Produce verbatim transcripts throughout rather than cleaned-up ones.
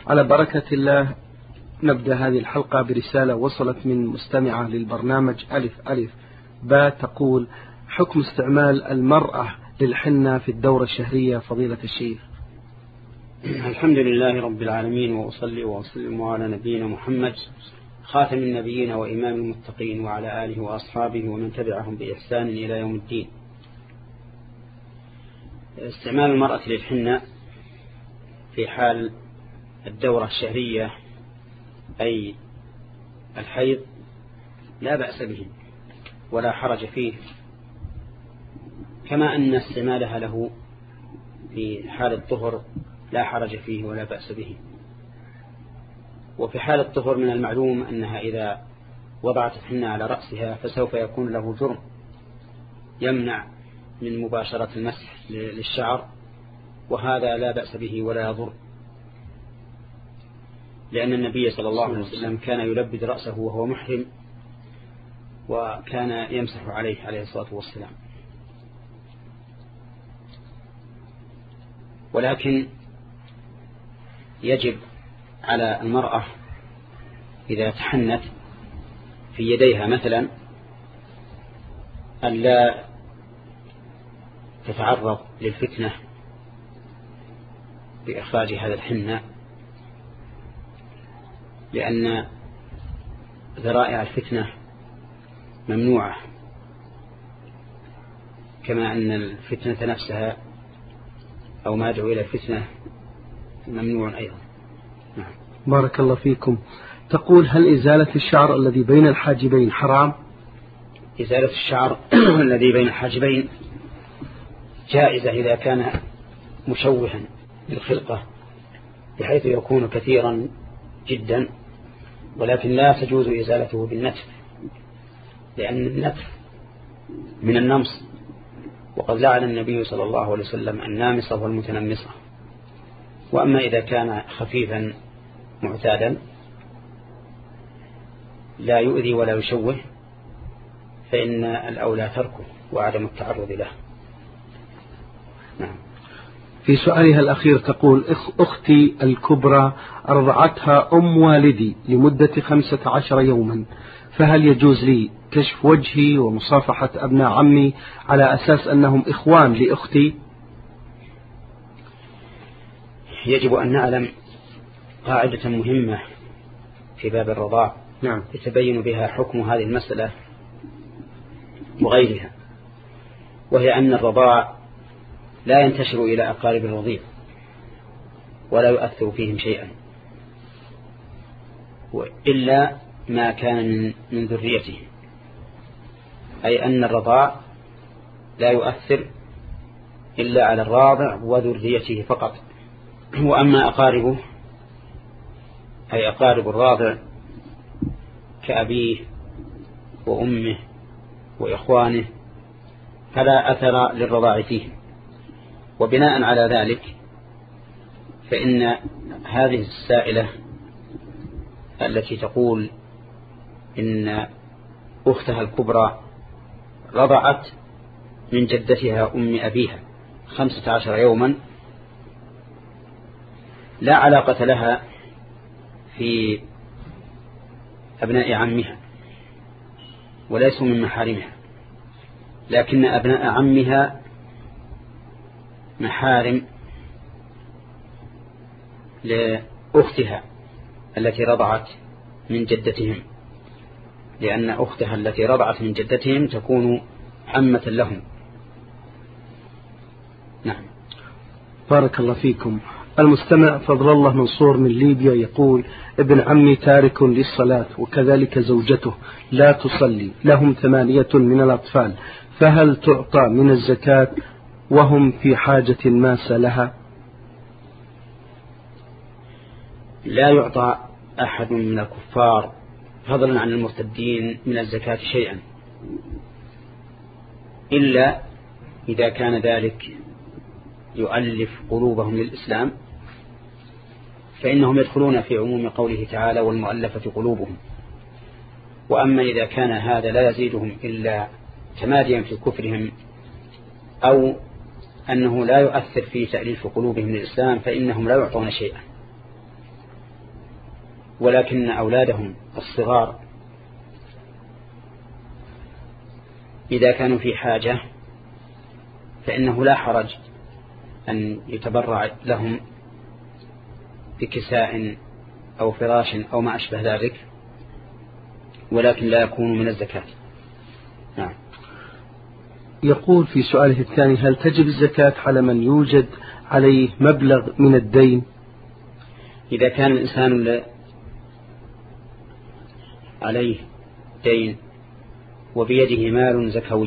على بركة الله نبدأ هذه الحلقة برسالة وصلت من مستمعة للبرنامج ألف ألف با تقول: حكم استعمال المرأة للحنة في الدورة الشهرية فضيلة الشيخ. الحمد لله رب العالمين، وأصلي وأسلم على نبينا محمد خاتم النبيين وإمام المتقين وعلى آله وأصحابه ومن تبعهم بإحسان إلى يوم الدين. استعمال المرأة للحنة في حال الدورة الشهرية أي الحيض لا بأس به ولا حرج فيه، كما أن استعمالها له في حال الطهر لا حرج فيه ولا بأس به. وفي حال الطهر من المعلوم أنها إذا وضعت الحنة على رأسها فسوف يكون له جرم يمنع من مباشرة المسح للشعر، وهذا لا بأس به ولا يضر، لأن النبي صلى الله عليه وسلم كان يلبد رأسه وهو محرم وكان يمسح عليه عليه الصلاة والسلام. ولكن يجب على المرأة إذا تحنت في يديها مثلا أن لا تتعرض للفتنة بإخراج هذا الحنة، لأن ذرائع الفتنة ممنوعة، كما أن الفتنة نفسها أو ما يدعو إلى الفتنة ممنوع أيضا. نعم. بارك الله فيكم. تقول: هل إزالة الشعر الذي بين الحاجبين حرام؟ إزالة الشعر الذي بين الحاجبين جائزة إذا كان مشوها للخلقة بحيث يكون كثيرا جدا، ولكن لا تجوز إزالته بالنتف، لأن النتف من النمص، وقد لعن النبي صلى الله عليه وسلم النامصة والمتنمصة. وأما إذا كان خفيفا معتادا لا يؤذي ولا يشوه فإن الأولى تركه وعدم التعرض له. نعم. في سؤالها الأخير تقول: أختي الكبرى أرضعتها أم والدي لمدة خمسة عشر يوما، فهل يجوز لي كشف وجهي ومصافحة أبناء عمي على أساس أنهم إخوان لأختي؟ يجب أن نعلم قاعدة مهمة في باب الرضاع، نعم، يتبين بها حكم هذه المسألة وغيرها، وهي أن الرضاع لا ينتشر إلى أقارب الرضيع ولا يؤثر فيهم شيئا إلا ما كان من ذريته، أي أن الرضاع لا يؤثر إلا على الراضع وذريته فقط. وأما أقاربه أي أقارب الراضع كأبيه وأمه وإخوانه فلا أثر للرضاع فيه. وبناء على ذلك فإن هذه السائلة التي تقول إن أختها الكبرى رضعت من جدتها أم أبيها خمسة عشر يوما لا علاقة لها في أبناء عمها وليسوا من محارمها، لكن أبناء عمها محارم لأختها التي رضعت من جدتهم، لأن أختها التي رضعت من جدتهم تكون عمة لهم. نعم. بارك الله فيكم. المستمع فضل الله منصور من ليبيا يقول: ابن عمي تارك للصلاة وكذلك زوجته لا تصلي، لهم ثمانية من الأطفال، فهل تعطى من الزكاة وهم في حاجة ماسة لها؟ لا يعطى أحد من الكفار فضلا عن المرتدين من الزكاة شيئا، إلا إذا كان ذلك يؤلف قلوبهم للإسلام، فإنهم يدخلون في عموم قوله تعالى: والمؤلفة قلوبهم. وأما إذا كان هذا لا يزيدهم إلا تماديا في كفرهم أو أنه لا يؤثر في تأليف قلوبهم للإسلام فإنهم لا يعطون شيئا. ولكن أولادهم الصغار إذا كانوا في حاجة فإنه لا حرج أن يتبرع لهم بكساء أو فراش أو ما أشبه ذلك، ولكن لا يكون من الزكاة. نعم. يقول في سؤاله الثاني: هل تجب الزكاة على من يوجد عليه مبلغ من الدين؟ إذا كان الإنسان عليه دين وبيده مال زكوي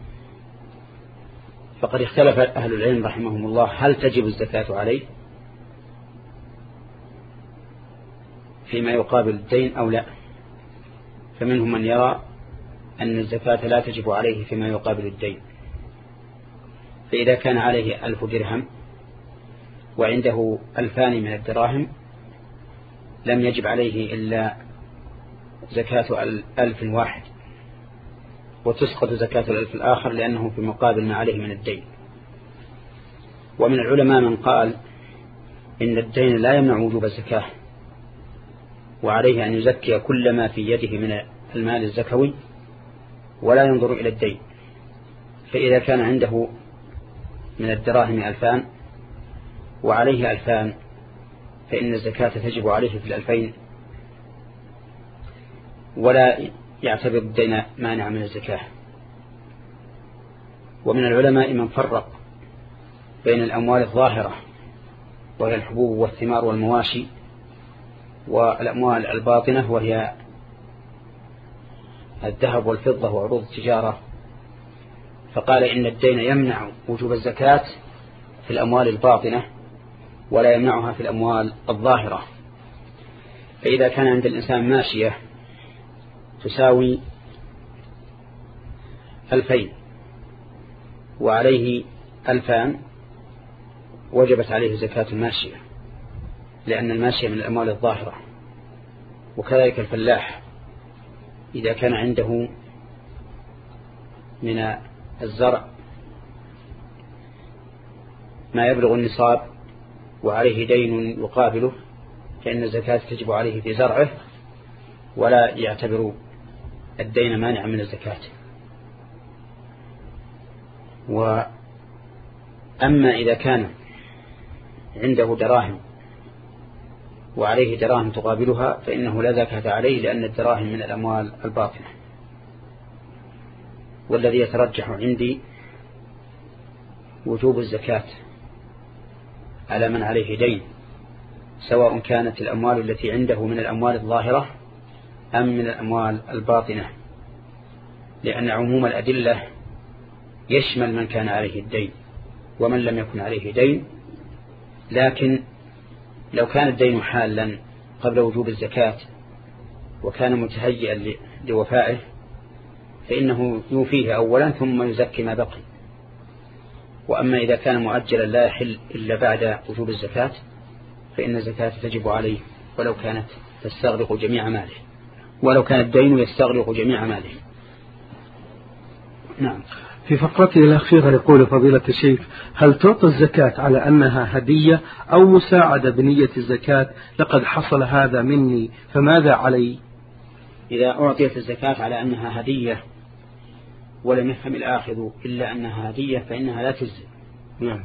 فقد اختلف أهل العلم رحمهم الله هل تجب الزكاة عليه فيما يقابل الدين أو لا. فمنهم من يرى أن الزكاة لا تجب عليه فيما يقابل الدين، فإذا كان عليه ألف درهم وعنده ألفان من الدراهم لم يجب عليه إلا زكاة ألف واحد، وتسقط زكاة الألف الآخر لأنه في مقابل ما عليه من الدين. ومن العلماء من قال إن الدين لا يمنع وجوب الزكاة، وعليه أن يزكي كل ما في يده من المال الزكوي ولا ينظر إلى الدين. فإذا كان عنده من الدراهم ألفان وعليه ألفان فإن الزكاة تجب عليه في الألفين ولا يعتبر الدين مانع من الزكاة. ومن العلماء من فرق بين الأموال الظاهرة وهي الحبوب والثمار والمواشي والأموال الباطنة وهي الذهب والفضة وعروض التجارة، فقال إن الدين يمنع وجوب الزكاة في الأموال الباطنة ولا يمنعها في الأموال الظاهرة. فإذا كان عند الإنسان ماشية تساوي ألفين وعليه ألفان وجبت عليه زكاة الماشية لأن الماشية من الأموال الظاهرة. وكذلك الفلاح إذا كان عنده من الزرع ما يبلغ النصاب وعليه دين يقابله فإن الزكاة تجب عليه في زرعه ولا يعتبر الدين مانع من الزكاة. وأما إذا كان عنده دراهم وعليه دراهم تقابلها فإنه لا زكاة عليه لأن الدراهم من الأموال الباطنة. والذي يترجح عندي وجوب الزكاة على من عليه دين سواء كانت الأموال التي عنده من الأموال الظاهرة أم من الأموال الباطنة، لأن عموم الأدلة يشمل من كان عليه الدين ومن لم يكن عليه دين. لكن لو كان الدين حالا قبل وجوب الزكاة وكان متهيئا لوفائه فإنه يوفيه أولا ثم يزكي ما بقي. وأما إذا كان مؤجلا لا يحل إلا بعد وجوب الزكاة فإن الزكاة تجب عليه ولو كانت تستغرق جميع ماله، ولو كان الدين يستغرق جميع ماله. نعم. في فقرته الأخيرة يقول فضيلة الشيخ: هل تعطى الزكاة على أنها هدية أو مساعدة بنية الزكاة؟ لقد حصل هذا مني فماذا علي؟ إذا أعطيت الزكاة على أنها هدية ولم يفهم الآخذ إلا أنها هدية فإنها لا تجزي. نعم.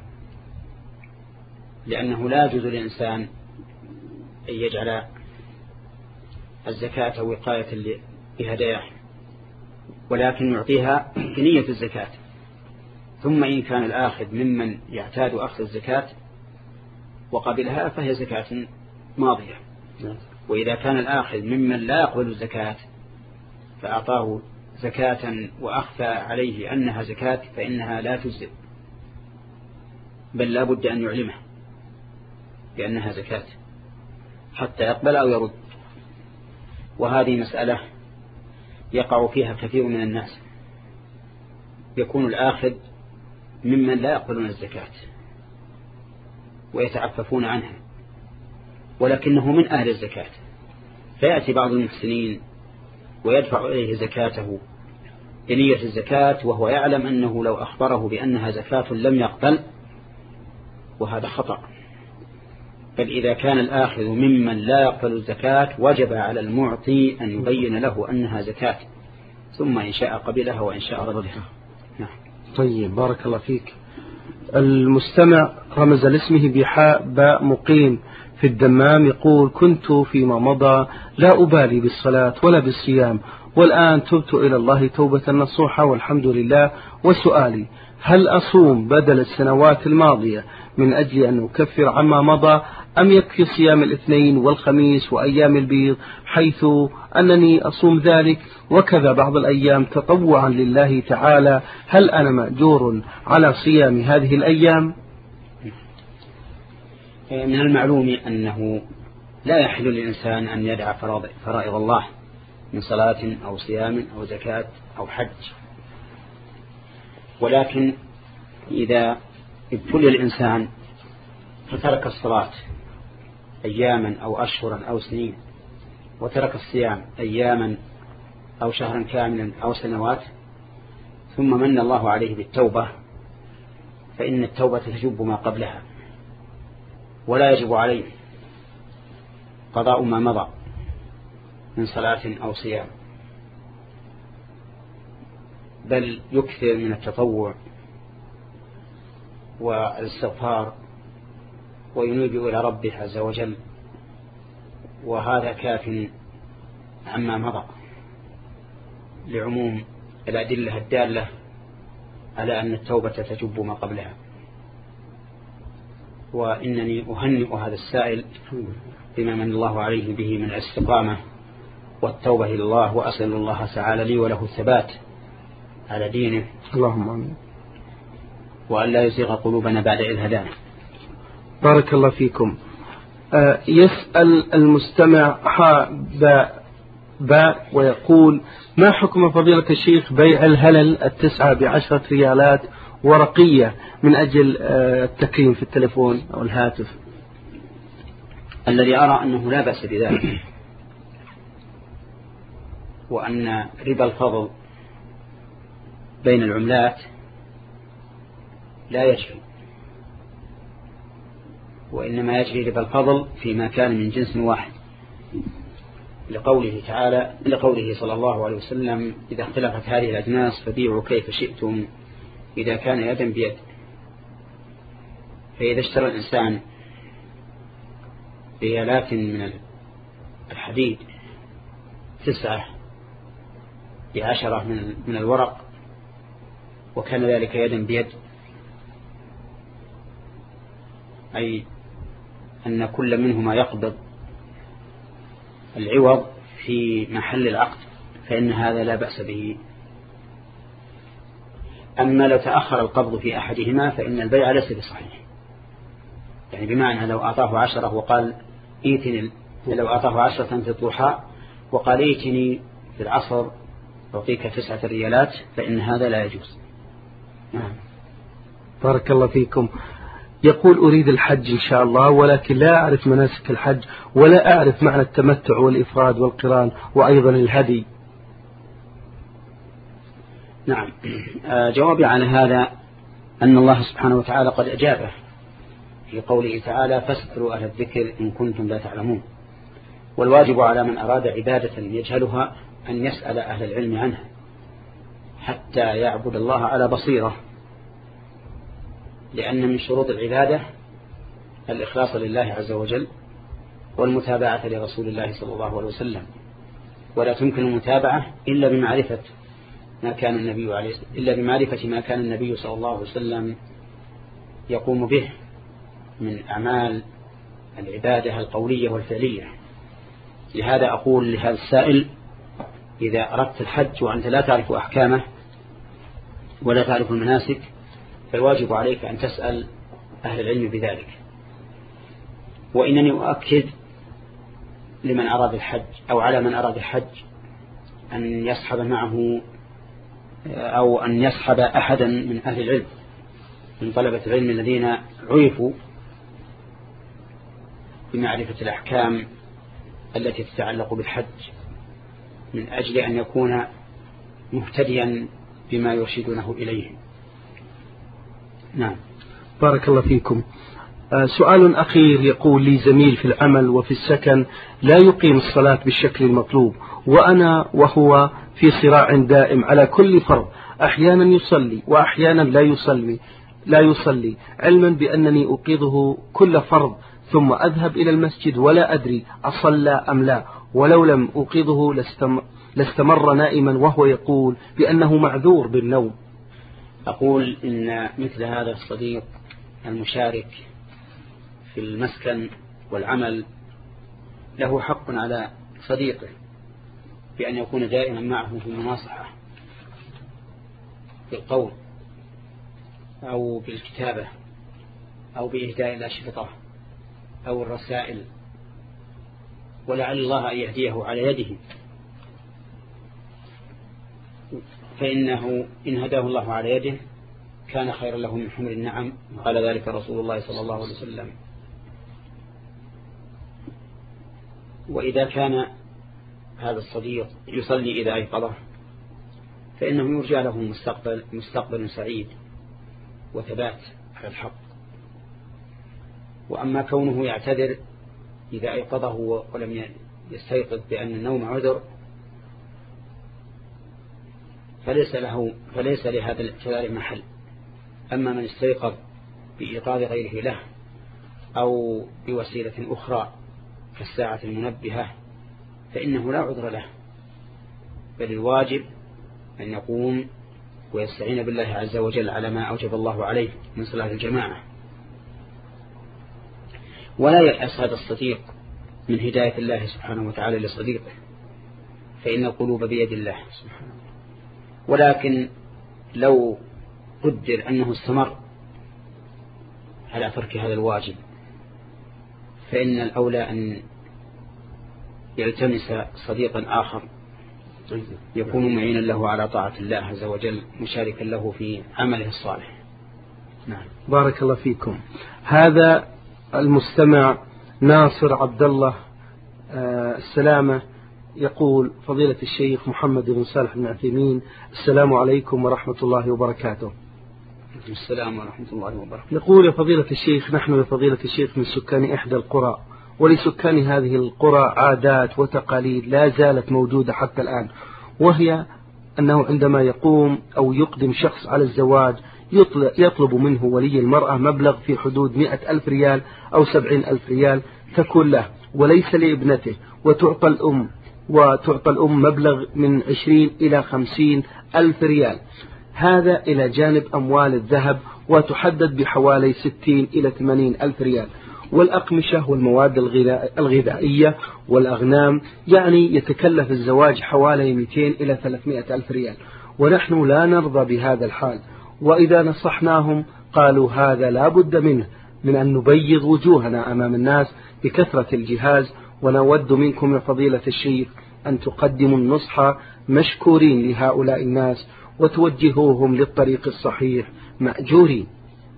لأنه لا يجوز للإنسان أن يجعل الزكاة وقاية لهداياه، ولكن يعطيها بنية الزكاة. ثم إن كان الآخذ ممن يعتاد أخذ الزكاة وقبلها فهي زكاة ماضية. وإذا كان الآخذ ممن لا يقبل الزكاة فأعطاه زكاة وأخفى عليه أنها زكاة فإنها لا تجزئ، بل لا بد أن يعلمه بأنها زكاة حتى يقبل أو يرد. وهذه مسألة يقع فيها كثير من الناس، يكون الآخذ ممن لا يقبلون الزكاة ويتعففون عنها ولكنه من أهل الزكاة، فيأتي بعض المحسنين ويدفع إليه زكاته بنية الزكاة وهو يعلم أنه لو أخبره بأنها زكاة لم يقبل، وهذا خطأ. بل إذا كان الآخذ ممن لا يقبل الزكاة وجب على المعطي أن يبين له أنها زكاة، ثم إن شاء قبلها وإن شاء ردها. نعم. طيب بارك الله فيك. المستمع رمز لاسمه بحاء باء مقيم في الدمام، يقول: كنت فيما مضى لا أبالي بالصلاة ولا بالصيام، والآن تبت إلى الله توبة نصوحة والحمد لله، وسؤالي: هل أصوم بدل السنوات الماضية من أجل أن أكفر عما مضى، أم يكفي صيام الاثنين والخميس وأيام البيض، حيث أنني أصوم ذلك وكذا بعض الأيام تطوعا لله تعالى؟ هل أنا مأجور على صيام هذه الأيام؟ من المعلوم أنه لا يحل للإنسان أن يدع فرائض الله من صلاة أو صيام أو زكاة أو حج، ولكن إذا ابتلي الإنسان فترك الصلاة أياما أو أشهرا أو سنين، وترك الصيام أياما أو شهرا كاملا أو سنوات، ثم من الله عليه بالتوبة، فإن التوبة تجب ما قبلها، ولا يجب عليه قضاء ما مضى من صلاة أو صيام، بل يكثر من التطوع والاستغفار وينيب إلى ربه عز وجل، وهذا كاف عما مضى لعموم الأدلة الدالة على أن التوبة تجب ما قبلها. وإنني أهنئ هذا السائل بما من الله عليه به من الاستقامة والتوبة إلى الله، وأسأل الله تعالى لي وله الثبات على دينه، اللهم آمين، وأن لا يزيغ قلوبنا بعد إذ هدانا. بارك الله فيكم. آه يسأل المستمع حاء باء باء ويقول: ما حكم فضيلة الشيخ بيع الهلل التسعة بعشرة ريالات ورقية من أجل آه التكريم في التلفون أو الهاتف؟ الذي أرى أنه لا بأس بذلك، وأن ربا الفضل بين العملات لا يجري، وإنما يجري ربا الفضل فيما كان من جنس واحد، لقوله تعالى لقوله صلى الله عليه وسلم: إذا اختلفت هذه الأجناس فبيعوا كيف شئتم إذا كان يدا بيد. فإذا اشترى الإنسان ريالات من الحديد تسعة بعشرة من الورق، وكان ذلك يدا بيد، أي أن كل منهما يقبض العوض في محل العقد، فإن هذا لا بأس به. أما لو تأخر القبض في أحدهما فإن البيع ليس بصحيح، يعني بمعنى لو أعطاه عشرة وقال إيتني، لو أعطاه عشرة في الضحى وقال إيتني في العصر أعطيك تسعة ريالات، فإن هذا لا يجوز. نعم. بارك الله فيكم. يقول: أريد الحج إن شاء الله، ولكن لا أعرف مناسك الحج، ولا أعرف معنى التمتع والإفراد والقران وأيضا الهدي. نعم. جوابي على هذا أن الله سبحانه وتعالى قد أجابه في قوله تعالى: فاسألوا أهل الذكر إن كنتم لا تعلمون. والواجب على من أراد عبادة يجهلها أن يسأل أهل العلم عنها حتى يعبد الله على بصيرة، لأن من شروط العبادة الإخلاص لله عز وجل والمتابعة لرسول الله صلى الله عليه وسلم، ولا تمكن المتابعة إلا بمعرفة ما كان النبي عليه إلا بمعرفة ما كان النبي صلى الله عليه وسلم يقوم به من أعمال العبادة القولية والفعلية. لهذا أقول لهذا السائل: إذا أردت الحج وأنت لا تعرف أحكامه ولا تعرف المناسك، فالواجب عليك أن تسأل أهل العلم بذلك. وإنني أؤكد لمن أراد الحج أو على من أراد الحج أن يصحب معه أو أن يصحب أحدا من أهل العلم من طلبة العلم الذين عرفوا بمعرفة الأحكام التي تتعلق بالحج، من أجل أن يكون مهتديا بما يرشدونه إليه. نعم. بارك الله فيكم. سؤال أخير يقول لي زميل في العمل وفي السكن لا يقيم الصلاة بالشكل المطلوب، وأنا وهو في صراع دائم على كل فرض، أحيانا يصلي وأحيانا لا يصلي لا يصلي علما بأنني أوقظه كل فرض ثم أذهب إلى المسجد ولا أدري أصلى أم لا، ولو لم أوقظه لاستمر نائما وهو يقول بأنه معذور بالنوم. أقول إن مثل هذا الصديق المشارك في المسكن والعمل له حق على صديقه بأن يكون دائما معه في المناصحة بالقول أو بالكتابة أو بإهداء الأشرطة أو الرسائل، ولعل الله أن يهديه على يده، فإنه إن هداه الله على يده كان خيرا له من حمر النعم، قال ذلك رسول الله صلى الله عليه وسلم. وإذا كان هذا الصديق يصلي إذا أيقظه فإنه يرجى له مستقبل, مستقبل سعيد وثبات على الحق. وأما كونه يعتذر إذا أيقظه ولم يستيقظ بأن النوم عذر فليس له فليس لهذا الاعتذار محل. أما من استيقظ بإيقاظ غيره له أو بوسيلة أخرى كالساعة المنبهة فإنه لا عذر له، بل الواجب أن يقوم ويستعين بالله عز وجل على ما أوجب الله عليه من صلاة الجماعة. ولا ييأس هذا الصديق من هداية الله سبحانه وتعالى لصديقه، فإن القلوب بيد الله سبحانه. ولكن لو قدر أنه استمر على ترك هذا الواجب فإن الأولى أن يلتمس صديقا آخر يكون معينا له على طاعة الله عز وجل مشاركا له في عمله الصالح. نعم. بارك الله فيكم. هذا المستمع ناصر عبد الله آه السلامة يقول: فضيلة الشيخ محمد بن صالح بن عثيمين، السلام عليكم ورحمة الله وبركاته. السلام ورحمة الله وبركاته. يقول: يا فضيلة الشيخ، نحن يا فضيلة الشيخ من سكان إحدى القرى، ولسكان هذه القرى عادات وتقاليد لا زالت موجودة حتى الآن، وهي أنه عندما يقوم أو يقدم شخص على الزواج يطلب منه ولي المرأة مبلغ في حدود مئة ألف ريال أو سبعين ألف ريال تكون له وليس لابنته، وتعطى الأم وتعطى الأم مبلغ من عشرين إلى خمسين ألف ريال، هذا إلى جانب أموال الذهب وتحدد بحوالي ستين إلى ثمانين ألف ريال، والأقمشة والمواد الغذائية والأغنام، يعني يتكلف الزواج حوالي مئتين إلى ثلاثمئة ألف ريال، ونحن لا نرضى بهذا الحال. وإذا نصحناهم قالوا هذا لا بد منه من أن نبيض وجوهنا أمام الناس بكثرة الجهاز، ونود منكم يا فضيلة الشيخ أن تقدموا النصح مشكورين لهؤلاء الناس وتوجهوهم للطريق الصحيح مأجورين.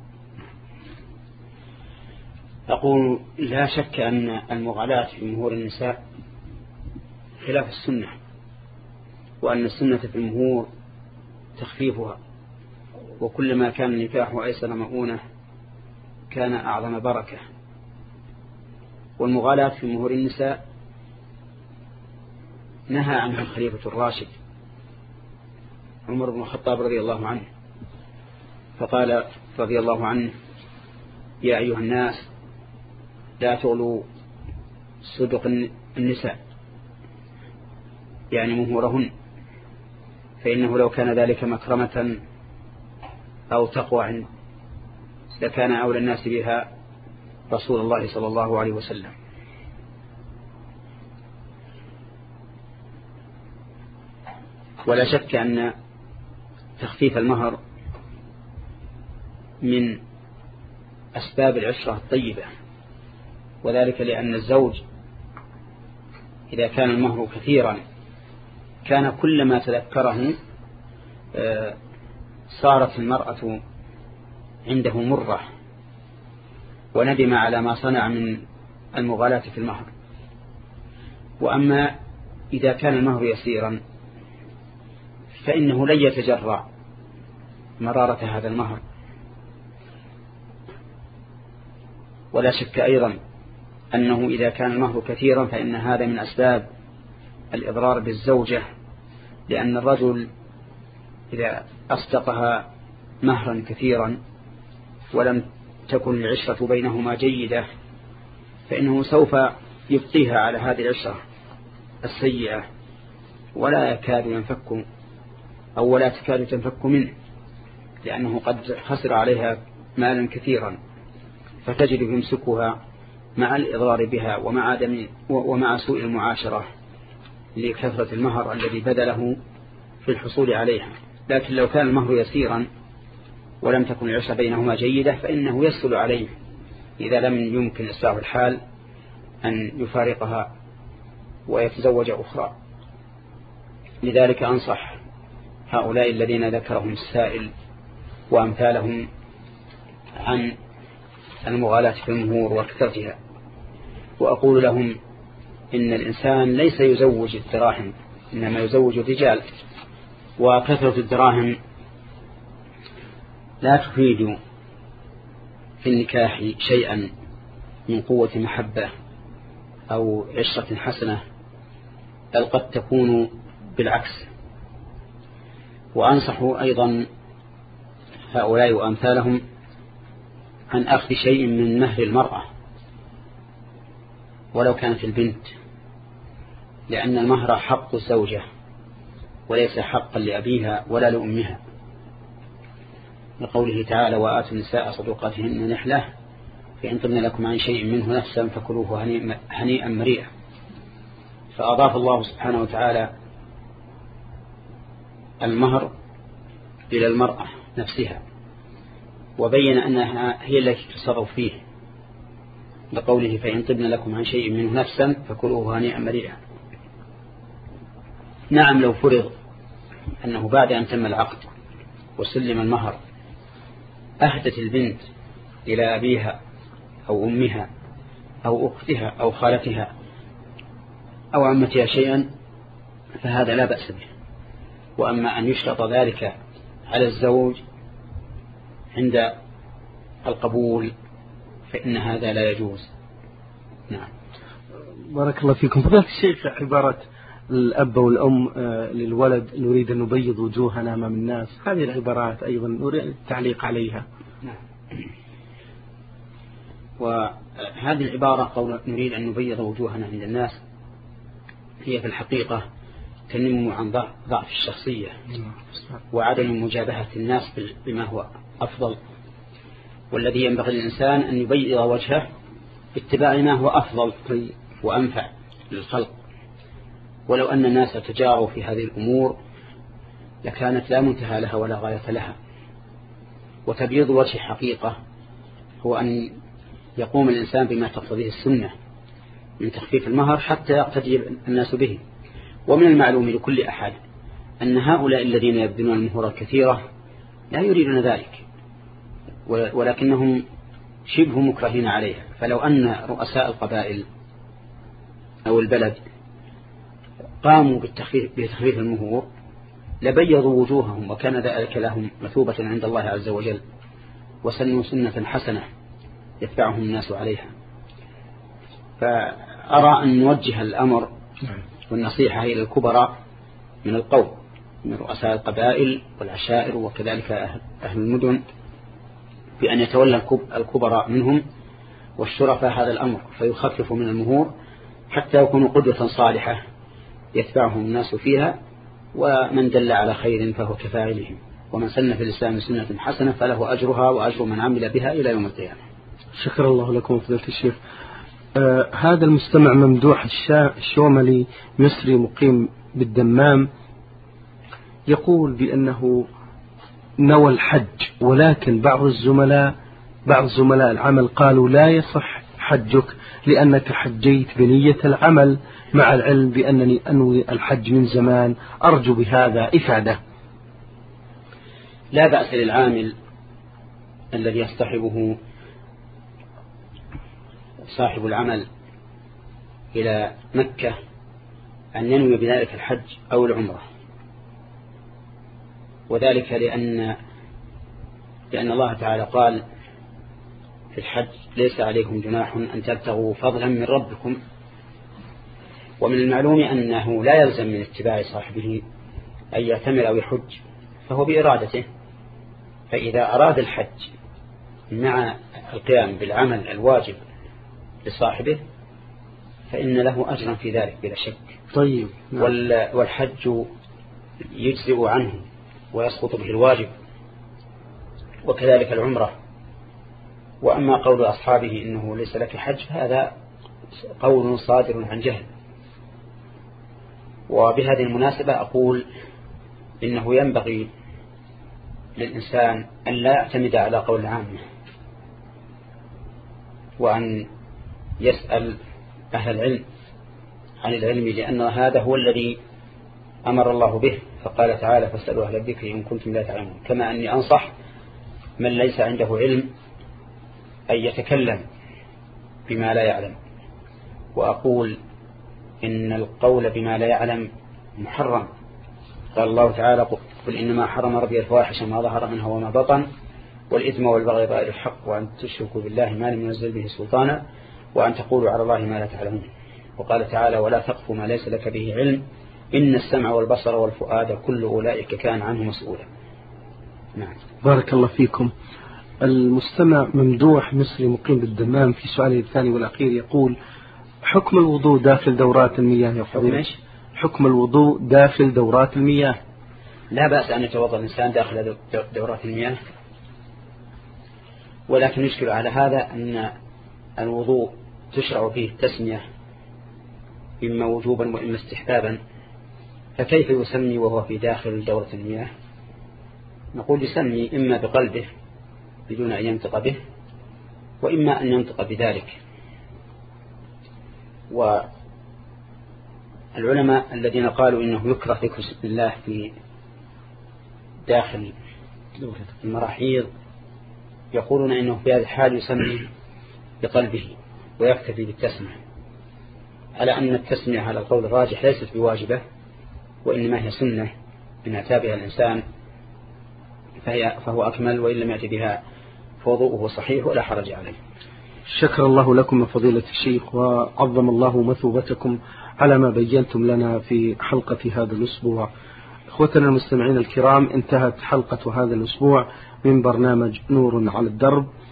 أقول: لا شك أن المغالاة في مهور النساء خلاف السنة، وأن السنة في المهور تخفيفها، وكلما كان النكاح أيسر مؤونة كان أعظم بركة. والمغالاة في مهور النساء نهى عنها الخليفة الراشد عمر بن الخطاب رضي الله عنه، فقال رضي الله عنه: يا أيها الناس لا تغلوا صدق النساء، يعني مهورهن، فإنه لو كان ذلك مكرمة أو تقوى لكان أولى الناس بها رسول الله صلى الله عليه وسلم. ولا شك أن تخفيف المهر من أسباب العشرة الطيبة، وذلك لأن الزوج إذا كان المهر كثيرا كان كلما تذكره صارت المرأة عنده مرة وندم على ما صنع من المغالاة في المهر. وأما إذا كان المهر يسيرا فإنه لن يتجرع مرارة هذا المهر، ولا شك أيضا أنه إذا كان المهر كثيرا فإن هذا من أسباب الإضرار بالزوجة، لأن الرجل إذا أصدقها مهرا كثيرا ولم تكن العشرة بينهما جيدة فإنه سوف يبقيها على هذه العشرة السيئة ولا يكاد ينفك أو ولا تكاد تنفك منه، لأنه قد خسر عليها مالا كثيرا، فتجد يمسكها مع الإضرار بها ومع عدم ومع سوء المعاشرة لكثرة المهر الذي بذله في الحصول عليها. لكن لو كان المهر يسيرا ولم تكن العشرة بينهما جيدة فإنه يسهل عليه إذا لم يمكن إصلاح الحال أن يفارقها ويتزوج أخرى. لذلك أنصح هؤلاء الذين ذكرهم السائل وأمثالهم عن المغالاة في المهور وكثرتها، وأقول لهم إن الإنسان ليس يزوج الدراهم إنما يزوج الرجال، وكثرة الدراهم لا تفيد في النكاح شيئا من قوة محبة أو عشرة حسنة، بل قد تكون بالعكس. وأنصح أيضا هؤلاء وأمثالهم عن أخذ شيء من مهر المرأة ولو كانت البنت، لأن المهر حق الزوجة وليس حقا لأبيها ولا لأمها، لقوله تعالى وآتوا النساء صدقاتهن نحلة فإن طبن لكم عن شيء منه نفسا فكلوه هنيئا مريئا. فأضاف الله سبحانه وتعالى المهر إلى المرأة نفسها وبين أنها هي التي تصرف فيه، لقوله فإن طبن لكم عن شيء منه نفسا فكلوه هنيئا مريئا. نعم لو فرض أنه بعد أن تم العقد وسلم المهر أهدت البنت إلى أبيها أو أمها أو أختها أو خالتها أو عمتها شيئا فهذا لا بأس به. وأما أن يشترط ذلك على الزوج عند القبول فإن هذا لا يجوز. نعم. بارك الله فيكم. فضيلة الشيخ، عبارة الأب والأم للولد نريد أن نبيض وجوهنا أمام الناس، هذه العبارات أيضا نريد التعليق عليها. نعم. وهذه العبارة قول نريد أن نبيض وجوهنا عند الناس هي في الحقيقة تنم عن ضعف الشخصية وعدم مجابهة الناس بما هو أفضل، والذي ينبغي للإنسان أن يبيض وجهه باتباع ما هو أفضل وأنفع للخلق. ولو أن الناس تجاروا في هذه الأمور لكانت لا منتهى لها ولا غاية لها. وتبييض وجه حقيقة هو أن يقوم الإنسان بما تقتضيه السنة من تخفيف المهر حتى يقتدي الناس به. ومن المعلوم لكل أحد أن هؤلاء الذين يبذلون المهور الكثيرة لا يريدون ذلك، ولكنهم شبه مكرهين عليها. فلو أن رؤساء القبائل أو البلد قاموا بتخفيف المهور لبيضوا وجوههم وكان ذلك لهم مثوبة عند الله عز وجل، وسنوا سنة حسنة يتبعهم الناس عليها. فأرى أن نوجه الأمر والنصيحة إلى الكبراء من القوم من رؤساء القبائل والعشائر وكذلك أهل المدن بأن يتولى الكبراء منهم والشرفاء هذا الأمر فيخففوا من المهور حتى يكونوا قدوة صالحة يتبعهم الناس فيها، ومن دل على خير فهو كفاعله، ومن سن في الإسلام سنة حسنة فله أجرها وأجر من عمل بها إلى يوم القيامة. شكر الله لكم فضيلة الشيخ. آه هذا المستمع ممدوح الشوملي مصري مقيم بالدمام يقول بأنه نوى الحج، ولكن بعض الزملاء بعض زملاء العمل قالوا لا يصح حجك لأنك حجيت بنية العمل، مع العلم بأنني أنوي الحج من زمان، أرجو بهذا إفادة. لا بأس للعامل الذي يصطحبه صاحب العمل إلى مكة أن ينوي بذلك الحج أو العمرة، وذلك لأن لأن الله تعالى قال في في الحج ليس عليكم جناح أن تبتغوا فضلا من ربكم. ومن المعلوم أنه لا يلزم من اتباع صاحبه أن يعتمر أو يحج، فهو بإرادته. فإذا أراد الحج مع القيام بالعمل الواجب لصاحبه فإن له أجرا في ذلك بلا شك. طيب. والحج يجزئ عنه ويسقط به الواجب، وكذلك العمرة. وأما قول أصحابه إنه ليس لك حج هذا قول صادر عن جهل. وبهذه المناسبة أقول إنه ينبغي للإنسان أن لا يعتمد على قول العامة، وأن يسأل أهل العلم عن العلم، لأن هذا هو الذي أمر الله به، فقال تعالى فاسألوا أهل الذكر إن كنتم لا تعلمون. كما أني أنصح من ليس عنده علم أن يتكلم بما لا يعلم، وأقول إن القول بما لا يعلم محرم. قال الله تعالى قل إنما حرم ربي الفواحش ما ظهر منها وما بطن والإثم والبغي بغير الحق وأن تشركوا بالله ما لم ينزل به سلطانا وأن تقولوا على الله ما لا تعلمون. وقال تعالى ولا تقف ما ليس لك به علم إن السمع والبصر والفؤاد كل أولئك كان عنه مسؤولا. نعم. بارك الله فيكم. المستمع ممدوح مصري مقيم بالدمام في سؤاله الثاني والأخير يقول حكم الوضوء داخل دورات المياه يا فضيلة؟ حكم الوضوء داخل دورات المياه. لا بأس أن يتوضأ الإنسان داخل دورات المياه، ولكن يشكل على هذا أن الوضوء تشرع فيه التسمية إما وجوبا وإما استحبابا، فكيف يسمي وهو في داخل دورة المياه؟ نقول يسمي إما بقلبه بدون أن ينطق به، وإما أن ينطق بذلك. والعلماء الذين قالوا إنه يكره ذكر اسم الله في داخل المراحيض يقولون إنه في هذه الحال يسمي بقلبه ويكتفي بالتسمية، على أن التسمية على القول الراجح ليست بواجبة، وإنما هي سنة إن أتى بها الإنسان فهي فهو أكمل، وإن لم يأتي بها فوضوءه صحيح ولا حرج عليه. شكر الله لكم فضيلة الشيخ، وعظم الله مثوبتكم على ما بينتم لنا في حلقة هذا الأسبوع. إخوتنا المستمعين الكرام، انتهت حلقة هذا الأسبوع من برنامج نور على الدرب.